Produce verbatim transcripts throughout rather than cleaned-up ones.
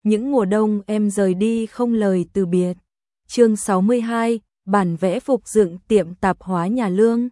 những mùa đông em rời đi không lời từ biệt. Chương sáu mươi hai, bản vẽ phục dựng tiệm tạp hóa nhà Lương.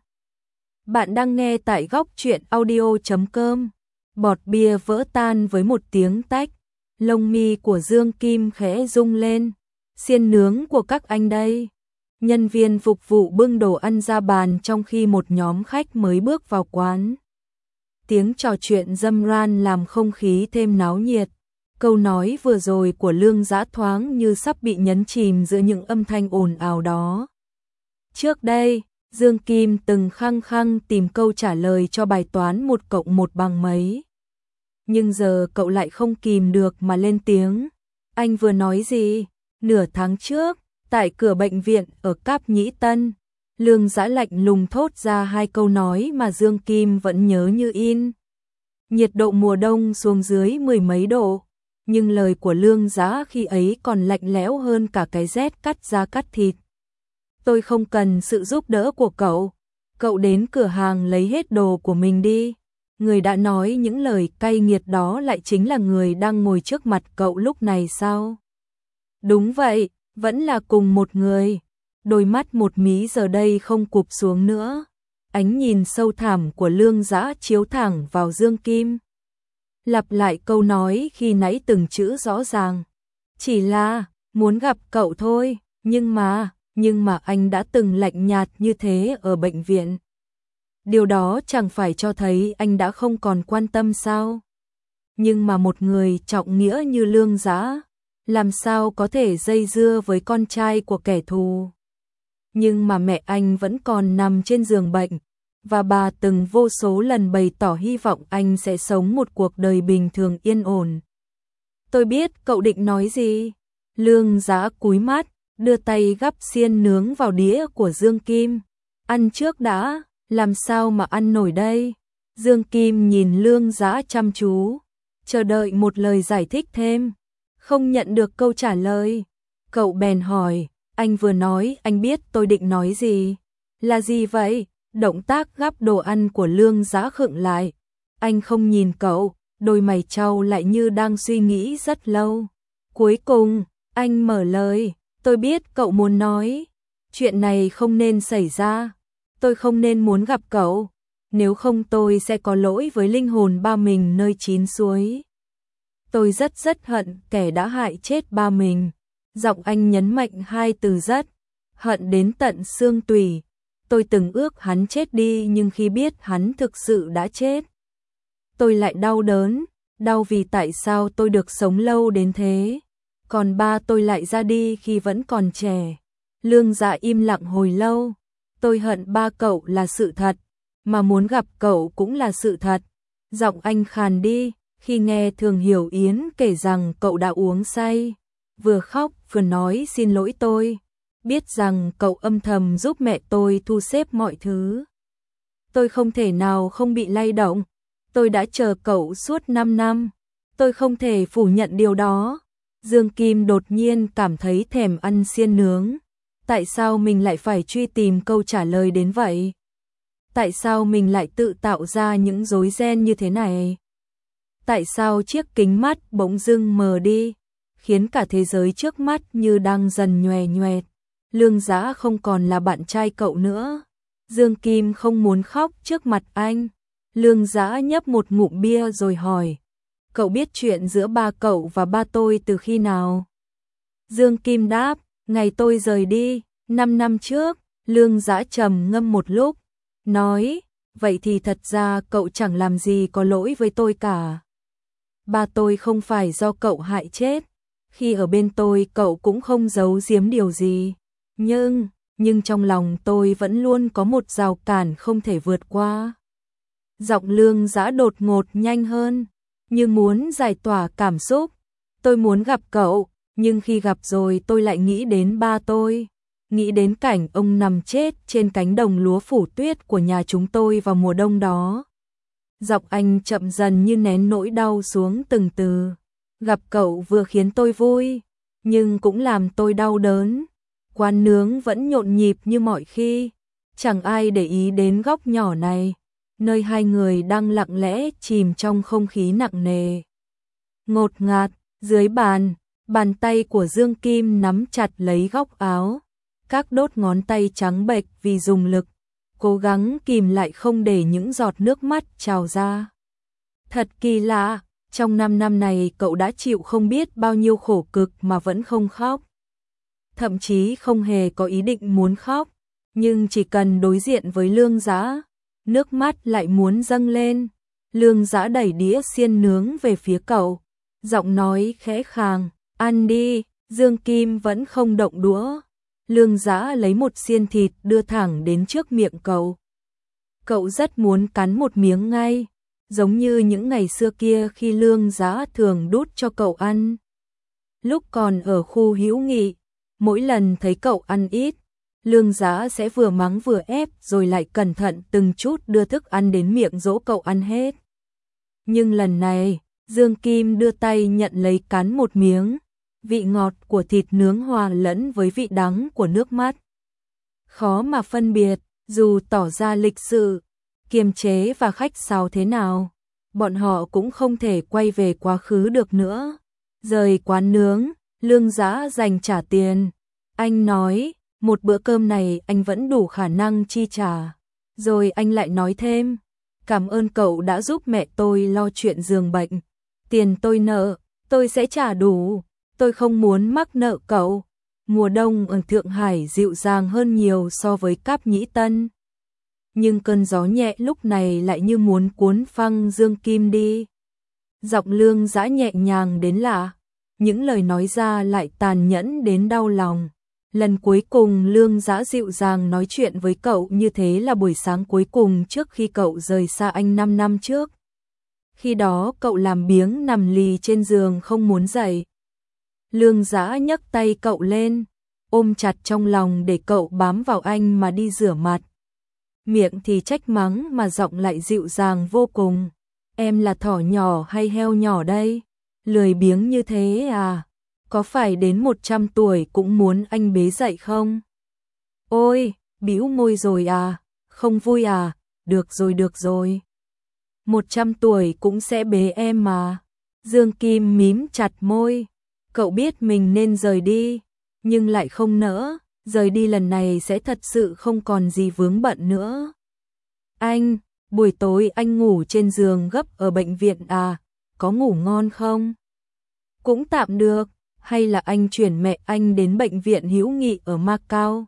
Bạn đang nghe tại góc truyện audio chấm com. Bọt bia vỡ tan với một tiếng tách, lông mi của Dương Kim khẽ rung lên. Xiên nướng của các anh đây. Nhân viên phục vụ bưng đồ ăn ra bàn trong khi một nhóm khách mới bước vào quán. Tiếng trò chuyện râm ran làm không khí thêm náo nhiệt. Câu nói vừa rồi của Lương Dã thoáng như sắp bị nhấn chìm giữa những âm thanh ồn ào đó. Trước đây, Dương Kim từng khăng khăng tìm câu trả lời cho bài toán một cộng một bằng mấy. Nhưng giờ cậu lại không kìm được mà lên tiếng. Anh vừa nói gì? Nửa tháng trước, tại cửa bệnh viện ở Cáp Nhĩ Tân, Lương Dã lạnh lùng thốt ra hai câu nói mà Dương Kim vẫn nhớ như in. Nhiệt độ mùa đông xuống dưới mười mấy độ, nhưng lời của Lương Dã khi ấy còn lạnh lẽo hơn cả cái rét cắt da cắt thịt. Tôi không cần sự giúp đỡ của cậu, cậu đến cửa hàng lấy hết đồ của mình đi. Người đã nói những lời cay nghiệt đó lại chính là người đang ngồi trước mặt cậu lúc này sao? Đúng vậy, vẫn là cùng một người. Đôi mắt một mí giờ đây không cụp xuống nữa. Ánh nhìn sâu thẳm của Lương Dã chiếu thẳng vào Dương Kim. Lặp lại câu nói khi nãy từng chữ rõ ràng. Chỉ là, muốn gặp cậu thôi, nhưng mà, nhưng mà anh đã từng lạnh nhạt như thế ở bệnh viện. Điều đó chẳng phải cho thấy anh đã không còn quan tâm sao? Nhưng mà một người trọng nghĩa như Lương Dã, làm sao có thể dây dưa với con trai của kẻ thù? Nhưng mà mẹ anh vẫn còn nằm trên giường bệnh, và bà từng vô số lần bày tỏ hy vọng anh sẽ sống một cuộc đời bình thường yên ổn. Tôi biết cậu định nói gì. Lương Dã cúi mắt, đưa tay gắp xiên nướng vào đĩa của Dương Kim. Ăn trước đã, làm sao mà ăn nổi đây? Dương Kim nhìn Lương Dã chăm chú, chờ đợi một lời giải thích thêm. Không nhận được câu trả lời, cậu bèn hỏi, anh vừa nói anh biết tôi định nói gì. Là gì vậy? Động tác gắp đồ ăn của Lương Dã khựng lại. Anh không nhìn cậu, đôi mày chau lại như đang suy nghĩ rất lâu. Cuối cùng, anh mở lời, tôi biết cậu muốn nói. Chuyện này không nên xảy ra. Tôi không nên muốn gặp cậu. Nếu không tôi sẽ có lỗi với linh hồn ba mình nơi chín suối. Tôi rất rất hận kẻ đã hại chết ba mình. Giọng anh nhấn mạnh hai từ rất, hận đến tận xương tủy. Tôi từng ước hắn chết đi nhưng khi biết hắn thực sự đã chết, tôi lại đau đớn, đau vì tại sao tôi được sống lâu đến thế, còn ba tôi lại ra đi khi vẫn còn trẻ. Lương Dã im lặng hồi lâu. Tôi hận ba cậu là sự thật, mà muốn gặp cậu cũng là sự thật. Giọng anh khàn đi, khi nghe Thường Hiểu Yến kể rằng cậu đã uống say, vừa khóc vừa nói xin lỗi tôi. Biết rằng cậu âm thầm giúp mẹ tôi thu xếp mọi thứ. Tôi không thể nào không bị lay động. Tôi đã chờ cậu suốt năm năm. Tôi không thể phủ nhận điều đó. Dương Kim đột nhiên cảm thấy thèm ăn xiên nướng. Tại sao mình lại phải truy tìm câu trả lời đến vậy? Tại sao mình lại tự tạo ra những rối ren như thế này? Tại sao chiếc kính mắt bỗng dưng mờ đi, khiến cả thế giới trước mắt như đang dần nhòe nhoẹt? Lương Dã không còn là bạn trai cậu nữa. Dương Kim không muốn khóc trước mặt anh. Lương Dã nhấp một ngụm bia rồi hỏi, cậu biết chuyện giữa ba cậu và ba tôi từ khi nào? Dương Kim đáp, ngày tôi rời đi, năm năm trước. Lương Dã trầm ngâm một lúc, nói, vậy thì thật ra cậu chẳng làm gì có lỗi với tôi cả. Ba tôi không phải do cậu hại chết. Khi ở bên tôi cậu cũng không giấu giếm điều gì. Nhưng, nhưng trong lòng tôi vẫn luôn có một rào cản không thể vượt qua. Giọng Lương Dã đột ngột nhanh hơn, như muốn giải tỏa cảm xúc. Tôi muốn gặp cậu, nhưng khi gặp rồi tôi lại nghĩ đến ba tôi. Nghĩ đến cảnh ông nằm chết trên cánh đồng lúa phủ tuyết của nhà chúng tôi vào mùa đông đó. Giọng anh chậm dần như nén nỗi đau xuống từng từ. Gặp cậu vừa khiến tôi vui, nhưng cũng làm tôi đau đớn. Quán nướng vẫn nhộn nhịp như mọi khi, chẳng ai để ý đến góc nhỏ này, nơi hai người đang lặng lẽ chìm trong không khí nặng nề. Ngột ngạt, dưới bàn, Bàn tay của Dương Kim nắm chặt lấy góc áo, các đốt ngón tay trắng bệch vì dùng lực, cố gắng kìm lại không để những giọt nước mắt trào ra. Thật kỳ lạ, trong năm năm này cậu đã chịu không biết bao nhiêu khổ cực mà vẫn không khóc. Thậm chí không hề có ý định muốn khóc, nhưng chỉ cần đối diện với Lương Dã, nước mắt lại muốn dâng lên. Lương Dã đẩy đĩa xiên nướng về phía cậu, giọng nói khẽ khàng, ăn đi. Dương Kim vẫn không động đũa. Lương Dã lấy một xiên thịt đưa thẳng đến trước miệng cậu. Cậu rất muốn cắn một miếng ngay, giống như những ngày xưa kia khi Lương Dã thường đút cho cậu ăn. Lúc còn ở khu hữu nghị, mỗi lần thấy cậu ăn ít, Lương Dã sẽ vừa mắng vừa ép rồi lại cẩn thận từng chút đưa thức ăn đến miệng dỗ cậu ăn hết. Nhưng lần này, Dương Kim đưa tay nhận lấy cắn một miếng, vị ngọt của thịt nướng hòa lẫn với vị đắng của nước mắt. Khó mà phân biệt, dù tỏ ra lịch sự, kiềm chế và khách sáo thế nào, bọn họ cũng không thể quay về quá khứ được nữa. Rời quán nướng, Lương Dã dành trả tiền. Anh nói, một bữa cơm này anh vẫn đủ khả năng chi trả. Rồi anh lại nói thêm, cảm ơn cậu đã giúp mẹ tôi lo chuyện giường bệnh. Tiền tôi nợ, tôi sẽ trả đủ. Tôi không muốn mắc nợ cậu. Mùa đông ở Thượng Hải dịu dàng hơn nhiều so với Cáp Nhĩ Tân. Nhưng cơn gió nhẹ lúc này lại như muốn cuốn phăng Dương Kim đi. Giọng Lương Dã nhẹ nhàng đến lạ, những lời nói ra lại tàn nhẫn đến đau lòng. Lần cuối cùng Lương Dã dịu dàng nói chuyện với cậu như thế là buổi sáng cuối cùng trước khi cậu rời xa anh năm năm trước. Khi đó cậu làm biếng nằm lì trên giường không muốn dậy. Lương Dã nhấc tay cậu lên, ôm chặt trong lòng để cậu bám vào anh mà đi rửa mặt. Miệng thì trách mắng mà giọng lại dịu dàng vô cùng. Em là thỏ nhỏ hay heo nhỏ đây? Lười biếng như thế à? Có phải đến một trăm tuổi cũng muốn anh bế dậy không? Ôi, bĩu môi rồi à? Không vui à? Được rồi được rồi. một trăm tuổi cũng sẽ bế em mà. Dương Kim mím chặt môi. Cậu biết mình nên rời đi, nhưng lại không nỡ. Rời đi lần này sẽ thật sự không còn gì vướng bận nữa. Anh, buổi tối anh ngủ trên giường gấp ở bệnh viện à? Có ngủ ngon không? Cũng tạm được. Hay là anh chuyển mẹ anh đến bệnh viện hữu nghị ở Macau?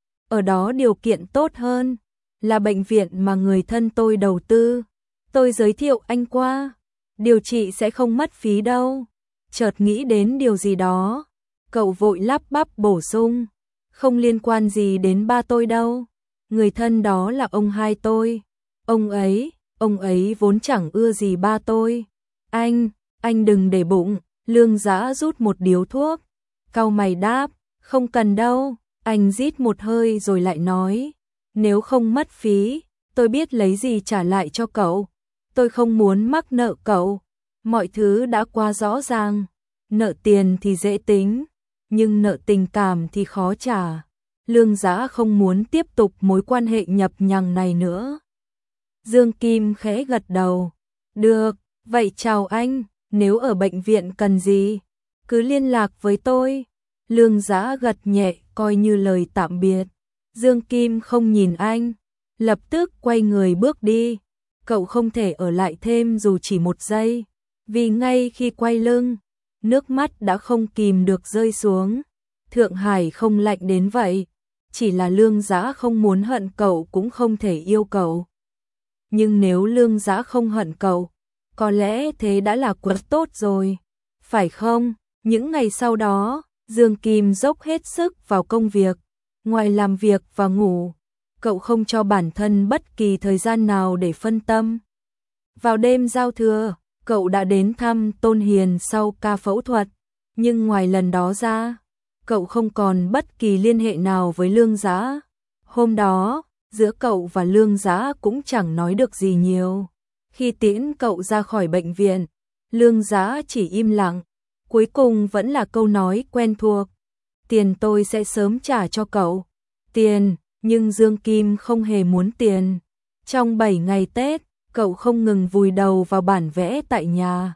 Ở đó điều kiện tốt hơn, là bệnh viện mà người thân tôi đầu tư. Tôi giới thiệu anh qua, điều trị sẽ không mất phí đâu. Chợt nghĩ đến điều gì đó, cậu vội lắp bắp bổ sung, không liên quan gì đến ba tôi đâu. Người thân đó là ông hai tôi. Ông ấy, ông ấy vốn chẳng ưa gì ba tôi. Anh, anh đừng để bụng. Lương Dã rút một điếu thuốc, cau mày đáp, không cần đâu. Anh rít một hơi rồi lại nói, nếu không mất phí, tôi biết lấy gì trả lại cho cậu. Tôi không muốn mắc nợ cậu, mọi thứ đã quá rõ ràng. Nợ tiền thì dễ tính, nhưng nợ tình cảm thì khó trả. Lương Dã không muốn tiếp tục mối quan hệ nhập nhằng này nữa. Dương Kim khẽ gật đầu, được, vậy chào anh. Nếu ở bệnh viện cần gì, cứ liên lạc với tôi. Lương Dã gật nhẹ coi như lời tạm biệt. Dương Kim không nhìn anh, lập tức quay người bước đi. Cậu không thể ở lại thêm dù chỉ một giây, vì ngay khi quay lưng, nước mắt đã không kìm được rơi xuống. Thượng Hải không lạnh đến vậy, chỉ là Lương Dã không muốn hận cậu cũng không thể yêu cậu. Nhưng nếu Lương Dã không hận cậu, có lẽ thế đã là quá tốt rồi, phải không? Những ngày sau đó, Dương Kim dốc hết sức vào công việc, ngoài làm việc và ngủ, cậu không cho bản thân bất kỳ thời gian nào để phân tâm. Vào đêm giao thừa, cậu đã đến thăm Tôn Hiền sau ca phẫu thuật, nhưng ngoài lần đó ra, cậu không còn bất kỳ liên hệ nào với Lương Dã. Hôm đó, giữa cậu và Lương Dã cũng chẳng nói được gì nhiều. Khi tiễn cậu ra khỏi bệnh viện, Lương Dã chỉ im lặng, cuối cùng vẫn là câu nói quen thuộc. Tiền tôi sẽ sớm trả cho cậu. Tiền, nhưng Dương Kim không hề muốn tiền. Trong bảy ngày Tết, cậu không ngừng vùi đầu vào bản vẽ tại nhà.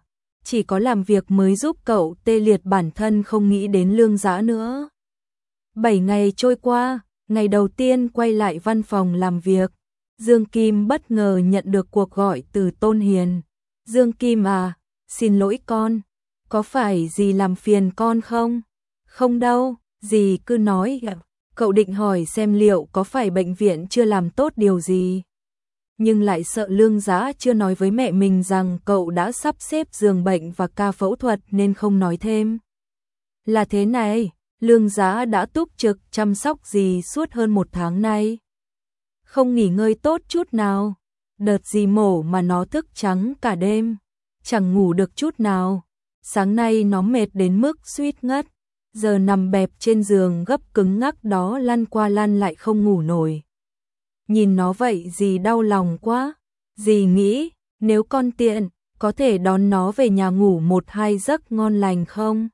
chỉ có làm việc mới giúp cậu tê liệt bản thân không nghĩ đến Lương Dã nữa. Bảy ngày trôi qua, ngày đầu tiên quay lại văn phòng làm việc, Dương Kim bất ngờ nhận được cuộc gọi từ Tôn Hiền. Dương Kim à, xin lỗi con, có phải dì làm phiền con không? Không đâu, dì cứ nói. Cậu định hỏi xem liệu có phải bệnh viện chưa làm tốt điều gì. Nhưng lại sợ Lương Dã chưa nói với mẹ mình rằng cậu đã sắp xếp giường bệnh và ca phẫu thuật nên không nói thêm. Là thế này, Lương Dã đã túc trực chăm sóc dì suốt hơn một tháng nay. Không nghỉ ngơi tốt chút nào. Đợt dì mổ mà nó thức trắng cả đêm, chẳng ngủ được chút nào. Sáng nay nó mệt đến mức suýt ngất, giờ nằm bẹp trên giường gấp cứng ngắc đó lăn qua lăn lại không ngủ nổi. Nhìn nó vậy dì đau lòng quá. Dì nghĩ, nếu con tiện, có thể đón nó về nhà ngủ một hai giấc ngon lành không?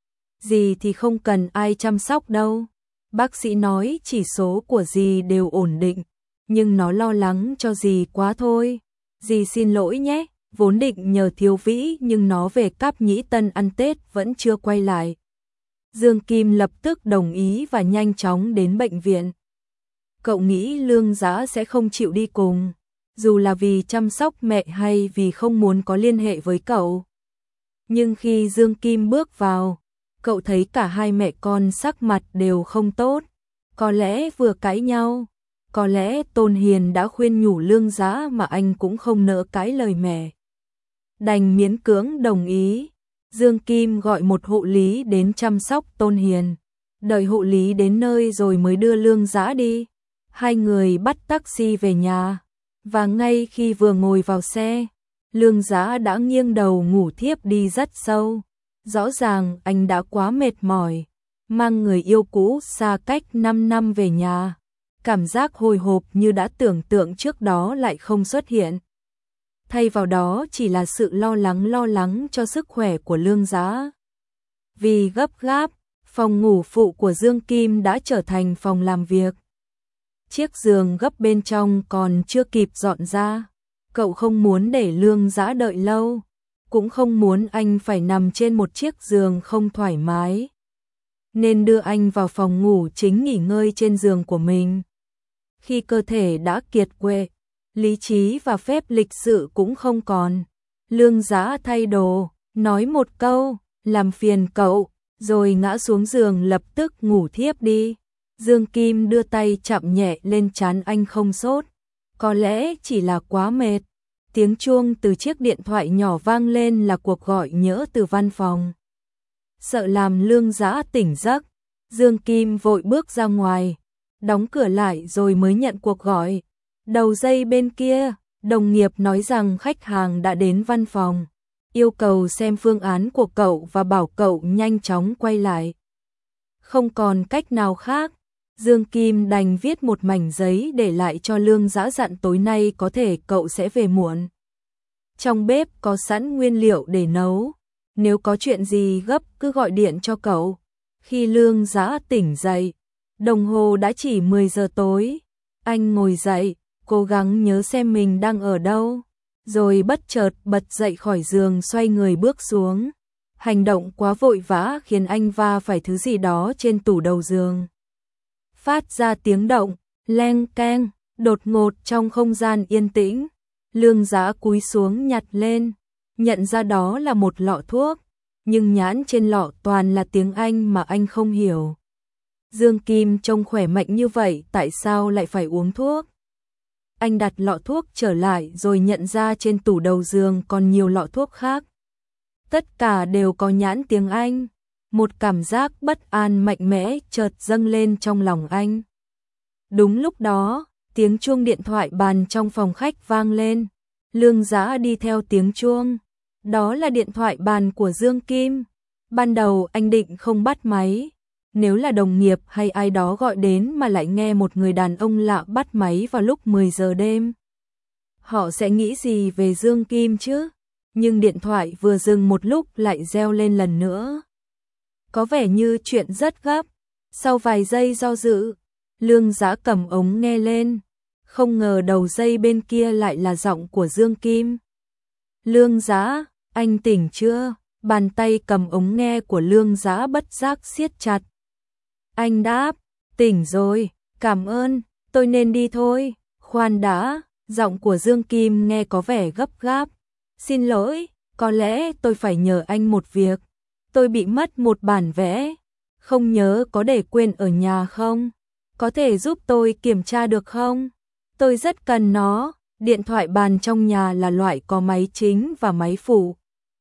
Dì thì không cần ai chăm sóc đâu. Bác sĩ nói chỉ số của dì đều ổn định, nhưng nó lo lắng cho dì quá thôi. Dì xin lỗi nhé, vốn định nhờ Thiếu Vĩ nhưng nó về Cáp Nhĩ Tân ăn Tết vẫn chưa quay lại. Dương Kim lập tức đồng ý và nhanh chóng đến bệnh viện. Cậu nghĩ Lương Dã sẽ không chịu đi cùng, dù là vì chăm sóc mẹ hay vì không muốn có liên hệ với cậu. Nhưng khi Dương Kim bước vào, cậu thấy cả hai mẹ con sắc mặt đều không tốt, có lẽ vừa cãi nhau, có lẽ Tôn Hiền đã khuyên nhủ Lương Dã mà anh cũng không nỡ cãi lời mẹ. Đành miễn cưỡng đồng ý. Dương Kim gọi một hộ lý đến chăm sóc Tôn Hiền, đợi hộ lý đến nơi rồi mới đưa Lương Dã đi. Hai người bắt taxi về nhà, và ngay khi vừa ngồi vào xe, Lương Dã đã nghiêng đầu ngủ thiếp đi rất sâu. Rõ ràng anh đã quá mệt mỏi, mang người yêu cũ xa cách năm năm về nhà. Cảm giác hồi hộp như đã tưởng tượng trước đó lại không xuất hiện. Thay vào đó chỉ là sự lo lắng lo lắng cho sức khỏe của Lương Dã. Vì gấp gáp, phòng ngủ phụ của Dương Kim đã trở thành phòng làm việc. Chiếc giường gấp bên trong còn chưa kịp dọn ra. Cậu không muốn để Lương Dã đợi lâu, cũng không muốn anh phải nằm trên một chiếc giường không thoải mái, nên đưa anh vào phòng ngủ chính nghỉ ngơi trên giường của mình. Khi cơ thể đã kiệt quệ, lý trí và phép lịch sự cũng không còn, Lương Dã thay đồ, nói một câu, làm phiền cậu, rồi ngã xuống giường lập tức ngủ thiếp đi. Dương Kim đưa tay chạm nhẹ lên trán anh không sốt, có lẽ chỉ là quá mệt. Tiếng chuông từ chiếc điện thoại nhỏ vang lên là cuộc gọi nhỡ từ văn phòng. Sợ làm Lương Dã tỉnh giấc, Dương Kim vội bước ra ngoài, đóng cửa lại rồi mới nhận cuộc gọi. Đầu dây bên kia, đồng nghiệp nói rằng khách hàng đã đến văn phòng, yêu cầu xem phương án của cậu và bảo cậu nhanh chóng quay lại. Không còn cách nào khác, Dương Kim đành viết một mảnh giấy để lại cho Lương Dã dặn tối nay có thể cậu sẽ về muộn. Trong bếp có sẵn nguyên liệu để nấu, nếu có chuyện gì gấp cứ gọi điện cho cậu. Khi Lương Dã tỉnh dậy, đồng hồ đã chỉ mười giờ tối. Anh ngồi dậy, cố gắng nhớ xem mình đang ở đâu, rồi bất chợt bật dậy khỏi giường xoay người bước xuống. Hành động quá vội vã khiến anh va phải thứ gì đó trên tủ đầu giường. Phát ra tiếng động, leng keng, đột ngột trong không gian yên tĩnh. Lương Dã cúi xuống nhặt lên, nhận ra đó là một lọ thuốc, nhưng nhãn trên lọ toàn là tiếng Anh mà anh không hiểu. Dương Kim trông khỏe mạnh như vậy tại sao lại phải uống thuốc? Anh đặt lọ thuốc trở lại rồi nhận ra trên tủ đầu giường còn nhiều lọ thuốc khác. Tất cả đều có nhãn tiếng Anh. Một cảm giác bất an mạnh mẽ chợt dâng lên trong lòng anh. Đúng lúc đó, tiếng chuông điện thoại bàn trong phòng khách vang lên. Lương Dã đi theo tiếng chuông. Đó là điện thoại bàn của Dương Kim. Ban đầu anh định không bắt máy. Nếu là đồng nghiệp hay ai đó gọi đến mà lại nghe một người đàn ông lạ bắt máy vào lúc mười giờ đêm, họ sẽ nghĩ gì về Dương Kim chứ? Nhưng điện thoại vừa dừng một lúc lại reo lên lần nữa. Có vẻ như chuyện rất gấp. Sau vài giây do dự, Lương Dã cầm ống nghe lên. Không ngờ đầu dây bên kia lại là giọng của Dương Kim. Lương Dã, Anh tỉnh chưa? Bàn tay cầm ống nghe của Lương Dã bất giác siết chặt. Anh đáp, tỉnh rồi, cảm ơn, tôi nên đi thôi. Khoan đã, giọng của Dương Kim nghe có vẻ gấp gáp. Xin lỗi, có lẽ tôi phải nhờ anh một việc. Tôi bị mất một bản vẽ, không nhớ có để quên ở nhà không? Có thể giúp tôi kiểm tra được không? Tôi rất cần nó, điện thoại bàn trong nhà là loại có máy chính và máy phụ.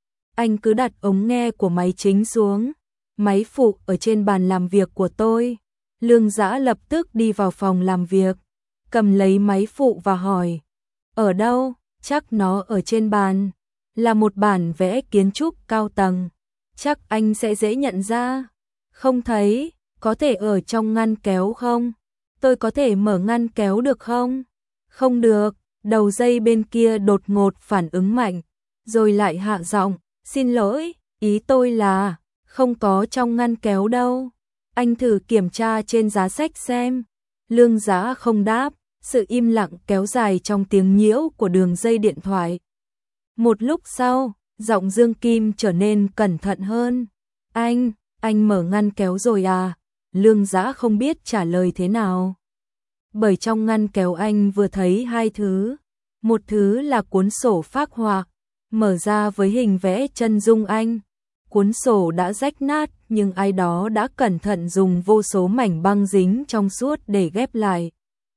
Anh cứ đặt ống nghe của máy chính xuống, máy phụ ở trên bàn làm việc của tôi. Lương Dã lập tức đi vào phòng làm việc, cầm lấy máy phụ và hỏi, ở đâu? Chắc nó ở trên bàn, là một bản vẽ kiến trúc cao tầng, chắc anh sẽ dễ nhận ra. Không thấy, có thể ở trong ngăn kéo không? Tôi có thể mở ngăn kéo được không? Không được, đầu dây bên kia đột ngột phản ứng mạnh, rồi lại hạ giọng, xin lỗi, ý tôi là, không có trong ngăn kéo đâu. Anh thử kiểm tra trên giá sách xem. Lương Dã không đáp, sự im lặng kéo dài trong tiếng nhiễu của đường dây điện thoại. Một lúc sau, giọng Dương Kim trở nên cẩn thận hơn. Anh, anh mở ngăn kéo rồi à? Lương Dã không biết trả lời thế nào. Bởi trong ngăn kéo anh vừa thấy hai thứ. Một thứ là cuốn sổ phác họa, mở ra với hình vẽ chân dung anh. Cuốn sổ đã rách nát nhưng ai đó đã cẩn thận dùng vô số mảnh băng dính trong suốt để ghép lại.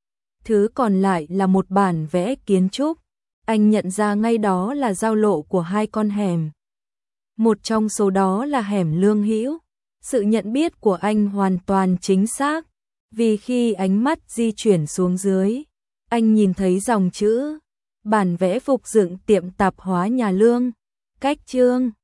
Thứ còn lại là một bản vẽ kiến trúc. Anh nhận ra ngay đó là giao lộ của hai con hẻm. Một trong số đó là hẻm Lương Hữu. Sự nhận biết của anh hoàn toàn chính xác, vì khi ánh mắt di chuyển xuống dưới, anh nhìn thấy dòng chữ bản vẽ phục dựng tiệm tạp hóa nhà Lương, cách chương.